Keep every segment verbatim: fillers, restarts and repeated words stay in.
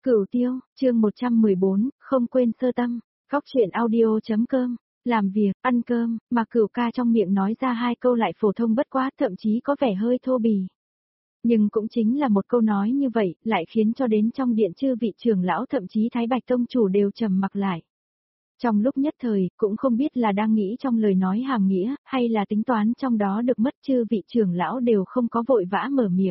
Cửu Tiêu, chương một trăm mười bốn, không quên sơ tâm, góc truyện audio.com, làm việc, ăn cơm, mà Cửu ca trong miệng nói ra hai câu lại phổ thông bất quá, thậm chí có vẻ hơi thô bì. Nhưng cũng chính là một câu nói như vậy, lại khiến cho đến trong điện chư vị trưởng lão thậm chí Thái Bạch Tông chủ đều trầm mặc lại. Trong lúc nhất thời, cũng không biết là đang nghĩ trong lời nói hàm nghĩa, hay là tính toán trong đó được mất, chư vị trưởng lão đều không có vội vã mở miệng.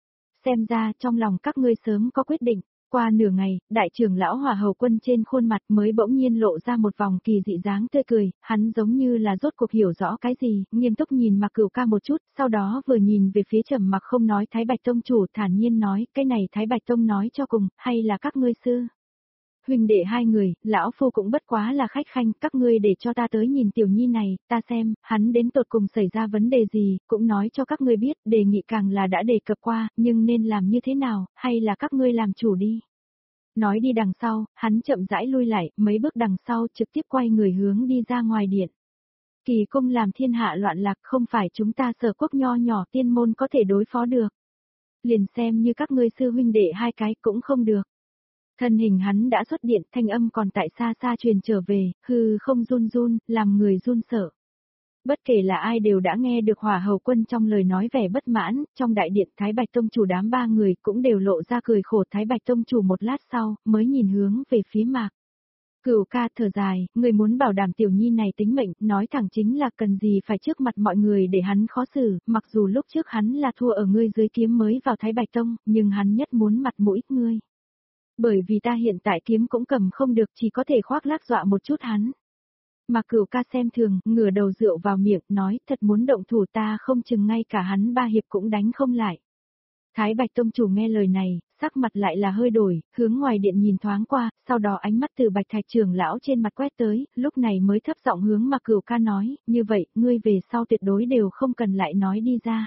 Xem ra trong lòng các ngươi sớm có quyết định. Qua nửa ngày, đại trưởng lão Hỏa Hầu Quân trên khuôn mặt mới bỗng nhiên lộ ra một vòng kỳ dị dáng tươi cười, hắn giống như là rốt cuộc hiểu rõ cái gì, nghiêm túc nhìn Mạc Cửu ca một chút, sau đó vừa nhìn về phía trầm mặc không nói Thái Bạch Tông chủ, thản nhiên nói, cái này Thái Bạch Tông nói cho cùng, hay là các ngươi sư? Huynh đệ hai người, lão phu cũng bất quá là khách khanh, các ngươi để cho ta tới nhìn tiểu nhi này, ta xem, hắn đến tột cùng xảy ra vấn đề gì, cũng nói cho các ngươi biết, đề nghị càng là đã đề cập qua, nhưng nên làm như thế nào, hay là các ngươi làm chủ đi. Nói đi đằng sau, hắn chậm rãi lui lại, mấy bước đằng sau trực tiếp quay người hướng đi ra ngoài điện. Kỳ cung làm thiên hạ loạn lạc, không phải chúng ta Sở Quốc nho nhỏ tiên môn có thể đối phó được. Liền xem như các ngươi sư huynh đệ hai cái cũng không được. Thân hình hắn đã xuất điện, thanh âm còn tại xa xa truyền trở về, hư không run run, làm người run sợ. Bất kể là ai đều đã nghe được Hỏa Hầu Quân trong lời nói vẻ bất mãn, trong đại điện Thái Bạch Tông chủ đám ba người cũng đều lộ ra cười khổ. Thái Bạch Tông chủ một lát sau, mới nhìn hướng về phía Mạc Cửu ca thở dài, người muốn bảo đảm tiểu nhi này tính mệnh, nói thẳng chính là cần gì phải trước mặt mọi người để hắn khó xử, mặc dù lúc trước hắn là thua ở ngươi dưới kiếm mới vào Thái Bạch Tông, nhưng hắn nhất muốn mặt mũi ngươi. Bởi vì ta hiện tại kiếm cũng cầm không được, chỉ có thể khoác lác dọa một chút hắn. Mà Cửu ca xem thường, ngửa đầu rượu vào miệng, nói, thật muốn động thủ ta không chừng ngay cả hắn ba hiệp cũng đánh không lại. Thái Bạch Tông chủ nghe lời này, sắc mặt lại là hơi đổi, hướng ngoài điện nhìn thoáng qua, sau đó ánh mắt từ Bạch Thạch trưởng lão trên mặt quét tới, lúc này mới thấp giọng hướng mà Cửu ca nói, như vậy, ngươi về sau tuyệt đối đều không cần lại nói đi ra.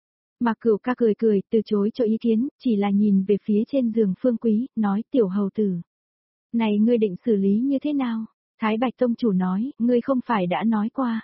Mà Cửu ca cười cười, từ chối cho ý kiến, chỉ là nhìn về phía trên giường Phương Quý, nói, tiểu hầu tử. Này ngươi định xử lý như thế nào? Thái Bạch Tông chủ nói, ngươi không phải đã nói qua.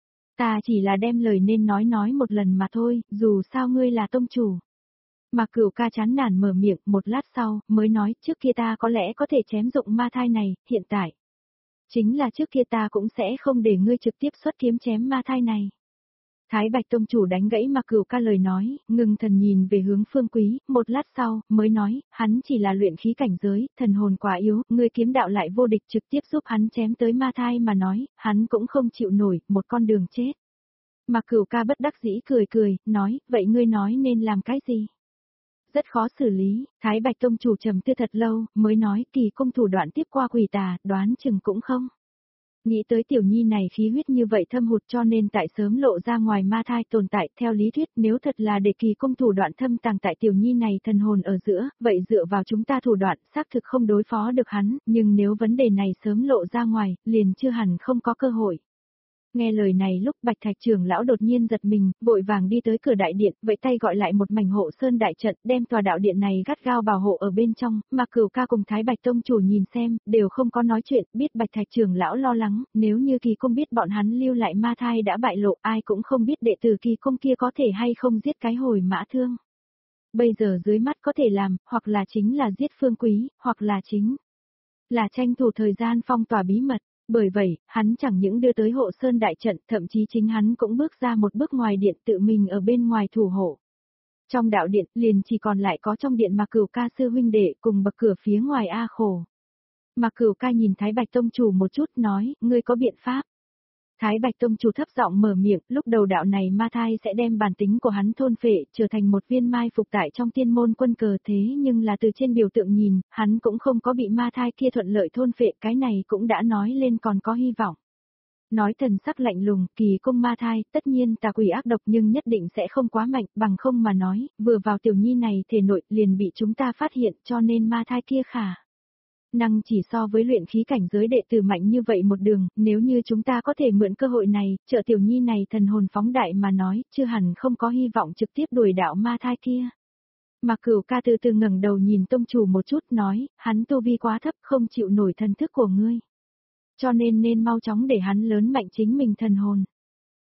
Ta chỉ là đem lời nên nói nói một lần mà thôi, dù sao ngươi là tông chủ. Mà Cửu ca chán nản mở miệng, một lát sau, mới nói, trước kia ta có lẽ có thể chém dụng ma thai này, hiện tại. Chính là trước kia ta cũng sẽ không để ngươi trực tiếp xuất kiếm chém ma thai này. Thái Bạch Tông chủ đánh gãy Mạc Cửu ca lời nói, ngừng thần nhìn về hướng Phương Quý, một lát sau, mới nói, hắn chỉ là luyện khí cảnh giới, thần hồn quá yếu, ngươi kiếm đạo lại vô địch trực tiếp giúp hắn chém tới ma thai mà nói, hắn cũng không chịu nổi, một con đường chết. Mạc Cửu ca bất đắc dĩ cười cười, nói, vậy ngươi nói nên làm cái gì? Rất khó xử lý, Thái Bạch Tông chủ trầm tư thật lâu, mới nói, kỳ công thủ đoạn tiếp qua quỷ tà, đoán chừng cũng không. Nghĩ tới tiểu nhi này khí huyết như vậy thâm hụt cho nên tại sớm lộ ra ngoài ma thai tồn tại, theo lý thuyết nếu thật là để kỳ công thủ đoạn thâm tàng tại tiểu nhi này thần hồn ở giữa, vậy dựa vào chúng ta thủ đoạn xác thực không đối phó được hắn, nhưng nếu vấn đề này sớm lộ ra ngoài, liền chưa hẳn không có cơ hội. Nghe lời này lúc Bạch Thạch trưởng lão đột nhiên giật mình, vội vàng đi tới cửa đại điện, vẫy tay gọi lại một mảnh hộ sơn đại trận, đem tòa đạo điện này gắt gao bảo hộ ở bên trong, mà Cửu ca cùng Thái Bạch Tông chủ nhìn xem, đều không có nói chuyện, biết Bạch Thạch trưởng lão lo lắng, nếu như Kỳ Công biết bọn hắn lưu lại ma thai đã bại lộ, ai cũng không biết đệ tử Kỳ Công kia có thể hay không giết cái hồi mã thương. Bây giờ dưới mắt có thể làm, hoặc là chính là giết Phương Quý, hoặc là chính là tranh thủ thời gian phong tỏa bí mật. Bởi vậy, hắn chẳng những đưa tới hộ sơn đại trận, thậm chí chính hắn cũng bước ra một bước ngoài điện tự mình ở bên ngoài thủ hộ. Trong đạo điện, liền chỉ còn lại có trong điện mà Cửu ca sư huynh đệ cùng bậc cửa phía ngoài A khổ. Mà Cửu ca nhìn Thái Bạch Tông chủ một chút nói, ngươi có biện pháp. Thái Bạch Tông chủ thấp giọng mở miệng, lúc đầu đạo này ma thai sẽ đem bản tính của hắn thôn phệ, trở thành một viên mai phục tại trong tiên môn quân cờ thế nhưng là từ trên biểu tượng nhìn, hắn cũng không có bị ma thai kia thuận lợi thôn phệ, cái này cũng đã nói lên còn có hy vọng. Nói thần sắc lạnh lùng, kỳ công ma thai, tất nhiên tà quỷ ác độc nhưng nhất định sẽ không quá mạnh, bằng không mà nói, vừa vào tiểu nhi này thể nội liền bị chúng ta phát hiện cho nên ma thai kia khả. Năng chỉ so với luyện khí cảnh giới đệ tử mạnh như vậy một đường, nếu như chúng ta có thể mượn cơ hội này, trợ tiểu nhi này thần hồn phóng đại mà nói, chưa hẳn không có hy vọng trực tiếp đuổi đạo ma thai kia. Mà Cửu ca từ từ ngẩng đầu nhìn tông chủ một chút nói, hắn tu vi quá thấp không chịu nổi thần thức của ngươi. Cho nên nên mau chóng để hắn lớn mạnh chính mình thần hồn.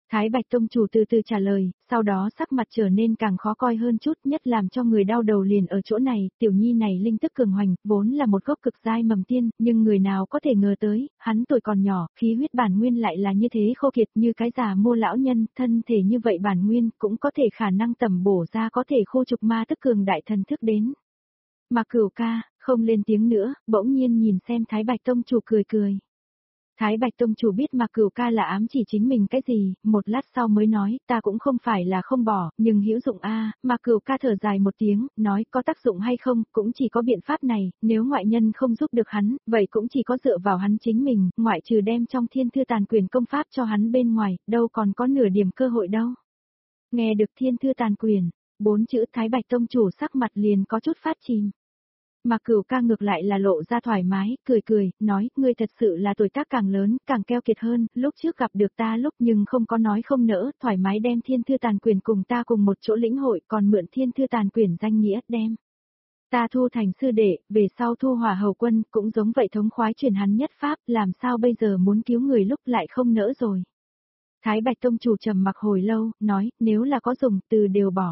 Thái Bạch Tông chủ từ từ trả lời, sau đó sắc mặt trở nên càng khó coi hơn chút, nhất làm cho người đau đầu liền ở chỗ này, tiểu nhi này linh tức cường hoành, vốn là một gốc cực giai mầm tiên, nhưng người nào có thể ngờ tới, hắn tuổi còn nhỏ, khí huyết bản nguyên lại là như thế khô kiệt như cái già mua lão nhân, thân thể như vậy bản nguyên cũng có thể khả năng tầm bổ ra có thể khô trục ma tức cường đại thần thức đến. Mà Cửu ca, không lên tiếng nữa, bỗng nhiên nhìn xem Thái Bạch Tông chủ cười cười. Thái Bạch Tông chủ biết mà Cửu ca là ám chỉ chính mình cái gì, một lát sau mới nói, ta cũng không phải là không bỏ, nhưng hữu dụng a, mà Cửu ca thở dài một tiếng, nói có tác dụng hay không, cũng chỉ có biện pháp này, nếu ngoại nhân không giúp được hắn, vậy cũng chỉ có dựa vào hắn chính mình, ngoại trừ đem trong thiên thư tàn quyền công pháp cho hắn bên ngoài, đâu còn có nửa điểm cơ hội đâu. Nghe được thiên thư tàn quyền, bốn chữ Thái Bạch Tông chủ sắc mặt liền có chút phát chìm. Mà Cửu ca ngược lại là lộ ra thoải mái, cười cười, nói, ngươi thật sự là tuổi tác càng lớn, càng keo kiệt hơn, lúc trước gặp được ta lúc nhưng không có nói không nỡ, thoải mái đem thiên thư tàn quyền cùng ta cùng một chỗ lĩnh hội, còn mượn thiên thư tàn quyền danh nghĩa đem. Ta thu thành sư đệ, về sau thu hỏa hầu quân, cũng giống vậy thống khoái truyền hắn nhất pháp, làm sao bây giờ muốn cứu người lúc lại không nỡ rồi. Thái Bạch Tông chủ trầm mặc hồi lâu, nói, nếu là có dùng, từ đều bỏ.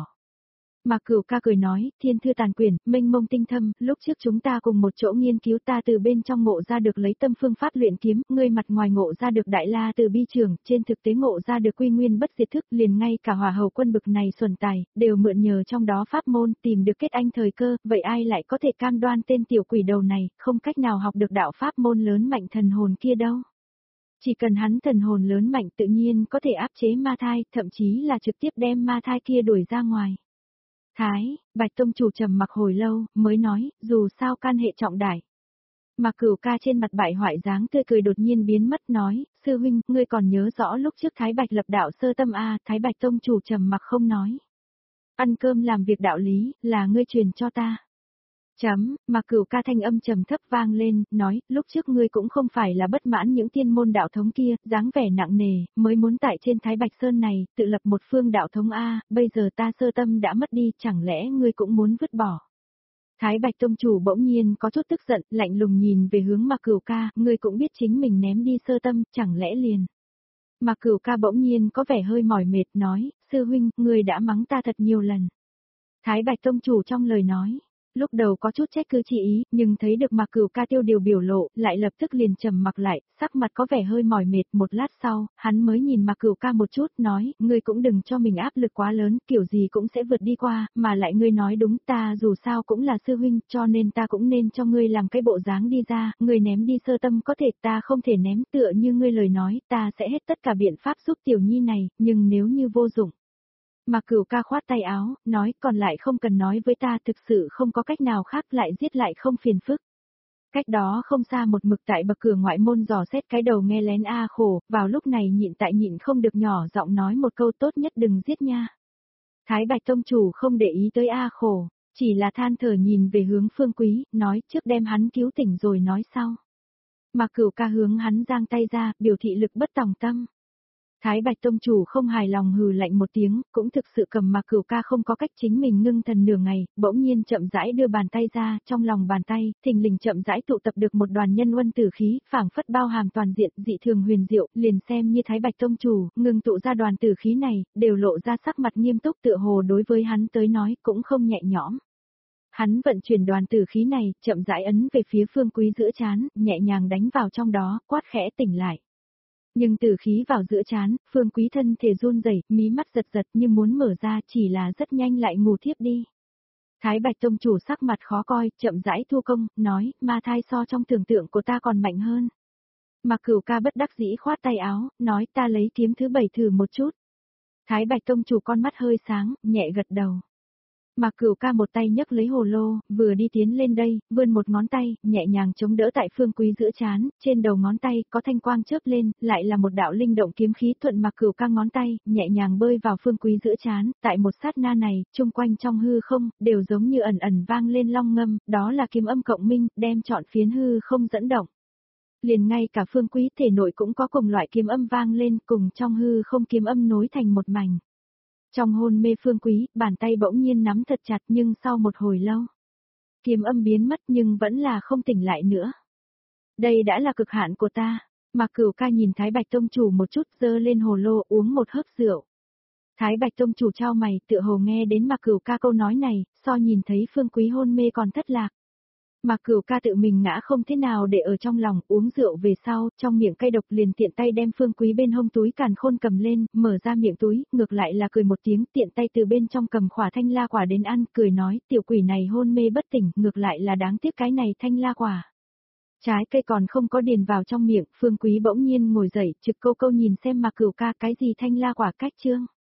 Mà Cửu ca cười nói, thiên thư tàn quyển, mênh mông tinh thâm, lúc trước chúng ta cùng một chỗ nghiên cứu ta từ bên trong ngộ ra được lấy tâm phương pháp luyện kiếm, ngươi mặt ngoài ngộ ra được đại la từ bi trường, trên thực tế ngộ ra được quy nguyên bất diệt thức, liền ngay cả hỏa hầu quân bực này xuẩn tài, đều mượn nhờ trong đó pháp môn, tìm được kết anh thời cơ, vậy ai lại có thể cam đoan tên tiểu quỷ đầu này, không cách nào học được đạo pháp môn lớn mạnh thần hồn kia đâu. Chỉ cần hắn thần hồn lớn mạnh tự nhiên có thể áp chế ma thai, thậm chí là trực tiếp đem ma thai kia đuổi ra ngoài. Thái, Bạch Tông chủ trầm mặc hồi lâu, mới nói, dù sao can hệ trọng đại. Mà Cửu ca trên mặt bại hoại dáng tươi cười đột nhiên biến mất nói, sư huynh, ngươi còn nhớ rõ lúc trước Thái Bạch lập đạo sơ tâm a, Thái Bạch Tông chủ trầm mặc không nói. Ăn cơm làm việc đạo lý, là ngươi truyền cho ta. Chấm, mà Cửu ca thanh âm trầm thấp vang lên, nói, lúc trước ngươi cũng không phải là bất mãn những tiên môn đạo thống kia, dáng vẻ nặng nề, mới muốn tại trên Thái Bạch Sơn này, tự lập một phương đạo thống A, bây giờ ta sơ tâm đã mất đi, chẳng lẽ ngươi cũng muốn vứt bỏ. Thái Bạch Tông chủ bỗng nhiên có chút tức giận, lạnh lùng nhìn về hướng mà Cửu ca, ngươi cũng biết chính mình ném đi sơ tâm, chẳng lẽ liền. Mà Cửu ca bỗng nhiên có vẻ hơi mỏi mệt, nói, sư huynh, ngươi đã mắng ta thật nhiều lần. Thái Bạch Tông chủ trong lời nói. Lúc đầu có chút trách cứ chi ý, nhưng thấy được mà Cửu ca tiêu điều biểu lộ, lại lập tức liền trầm mặc lại, sắc mặt có vẻ hơi mỏi mệt, một lát sau, hắn mới nhìn mà Cửu ca một chút, nói, ngươi cũng đừng cho mình áp lực quá lớn, kiểu gì cũng sẽ vượt đi qua, mà lại ngươi nói đúng, ta dù sao cũng là sư huynh, cho nên ta cũng nên cho ngươi làm cái bộ dáng đi ra, ngươi ném đi sơ tâm có thể, ta không thể ném, tựa như ngươi lời nói, ta sẽ hết tất cả biện pháp giúp tiểu nhi này, nhưng nếu như vô dụng. Mà Cửu ca khoát tay áo, nói còn lại không cần nói với ta, thực sự không có cách nào khác, lại giết lại không phiền phức. Cách đó không xa một mực tại bậc cửa ngoại môn dò xét cái đầu nghe lén a khổ, vào lúc này nhịn tại nhịn không được nhỏ giọng nói một câu tốt nhất đừng giết nha. Thái Bạch Tông chủ không để ý tới a khổ, chỉ là than thở nhìn về hướng Phương Quý, nói trước đem hắn cứu tỉnh rồi nói sau. Mà Cửu ca hướng hắn giang tay ra, biểu thị lực bất tòng tâm. Thái Bạch Tông chủ không hài lòng hừ lạnh một tiếng, cũng thực sự cầm mà Cửu ca không có cách chính mình ngưng thần nửa ngày, bỗng nhiên chậm rãi đưa bàn tay ra, trong lòng bàn tay, thình lình chậm rãi tụ tập được một đoàn nhân uân tử khí, phảng phất bao hàm toàn diện, dị thường huyền diệu, liền xem như Thái Bạch Tông chủ, ngừng tụ ra đoàn tử khí này, đều lộ ra sắc mặt nghiêm túc tựa hồ đối với hắn tới nói, cũng không nhẹ nhõm. Hắn vận chuyển đoàn tử khí này, chậm rãi ấn về phía Phương Quý giữa trán, nhẹ nhàng đánh vào trong đó, quát khẽ tỉnh lại. Nhưng tử khí vào giữa trán, Phương Quý thân thể run rẩy, mí mắt giật giật như muốn mở ra, chỉ là rất nhanh lại ngủ thiếp đi. Thái Bạch Tông chủ sắc mặt khó coi, chậm rãi thu công, nói, ma thai so trong tưởng tượng của ta còn mạnh hơn. Mà Cửu ca bất đắc dĩ khoát tay áo, nói ta lấy kiếm thứ bảy thử một chút. Thái Bạch Tông chủ con mắt hơi sáng, nhẹ gật đầu. Mà Cửu ca một tay nhấc lấy hồ lô, vừa đi tiến lên đây, vươn một ngón tay, nhẹ nhàng chống đỡ tại Phương Quý giữa trán, trên đầu ngón tay có thanh quang chớp lên, lại là một đạo linh động kiếm khí thuận mà Cửu ca ngón tay, nhẹ nhàng bơi vào Phương Quý giữa trán, tại một sát na này, chung quanh trong hư không, đều giống như ẩn ẩn vang lên long ngâm, đó là kiếm âm cộng minh, đem trọn phiến hư không dẫn động. Liền ngay cả Phương Quý thể nội cũng có cùng loại kiếm âm vang lên, cùng trong hư không kiếm âm nối thành một mảnh. Trong hôn mê Phương Quý, bàn tay bỗng nhiên nắm thật chặt nhưng sau một hồi lâu. Kiếm âm biến mất nhưng vẫn là không tỉnh lại nữa. Đây đã là cực hạn của ta. Mạc Cửu ca nhìn Thái Bạch tông chủ một chút, giơ lên hồ lô uống một hớp rượu. Thái Bạch tông chủ chau mày, tựa hồ nghe đến Mạc Cửu ca câu nói này, so nhìn thấy Phương Quý hôn mê còn thất lạc. Mạc Cửu ca tự mình ngã không thế nào để ở trong lòng, uống rượu về sau, trong miệng cay độc liền tiện tay đem Phương Quý bên hông túi càn khôn cầm lên, mở ra miệng túi, ngược lại là cười một tiếng, tiện tay từ bên trong cầm khỏa thanh la quả đến ăn, cười nói, tiểu quỷ này hôn mê bất tỉnh, ngược lại là đáng tiếc cái này thanh la quả. Trái cây còn không có điền vào trong miệng, Phương Quý bỗng nhiên ngồi dậy, trực câu câu nhìn xem Mạc Cửu ca cái gì thanh la quả cách trương.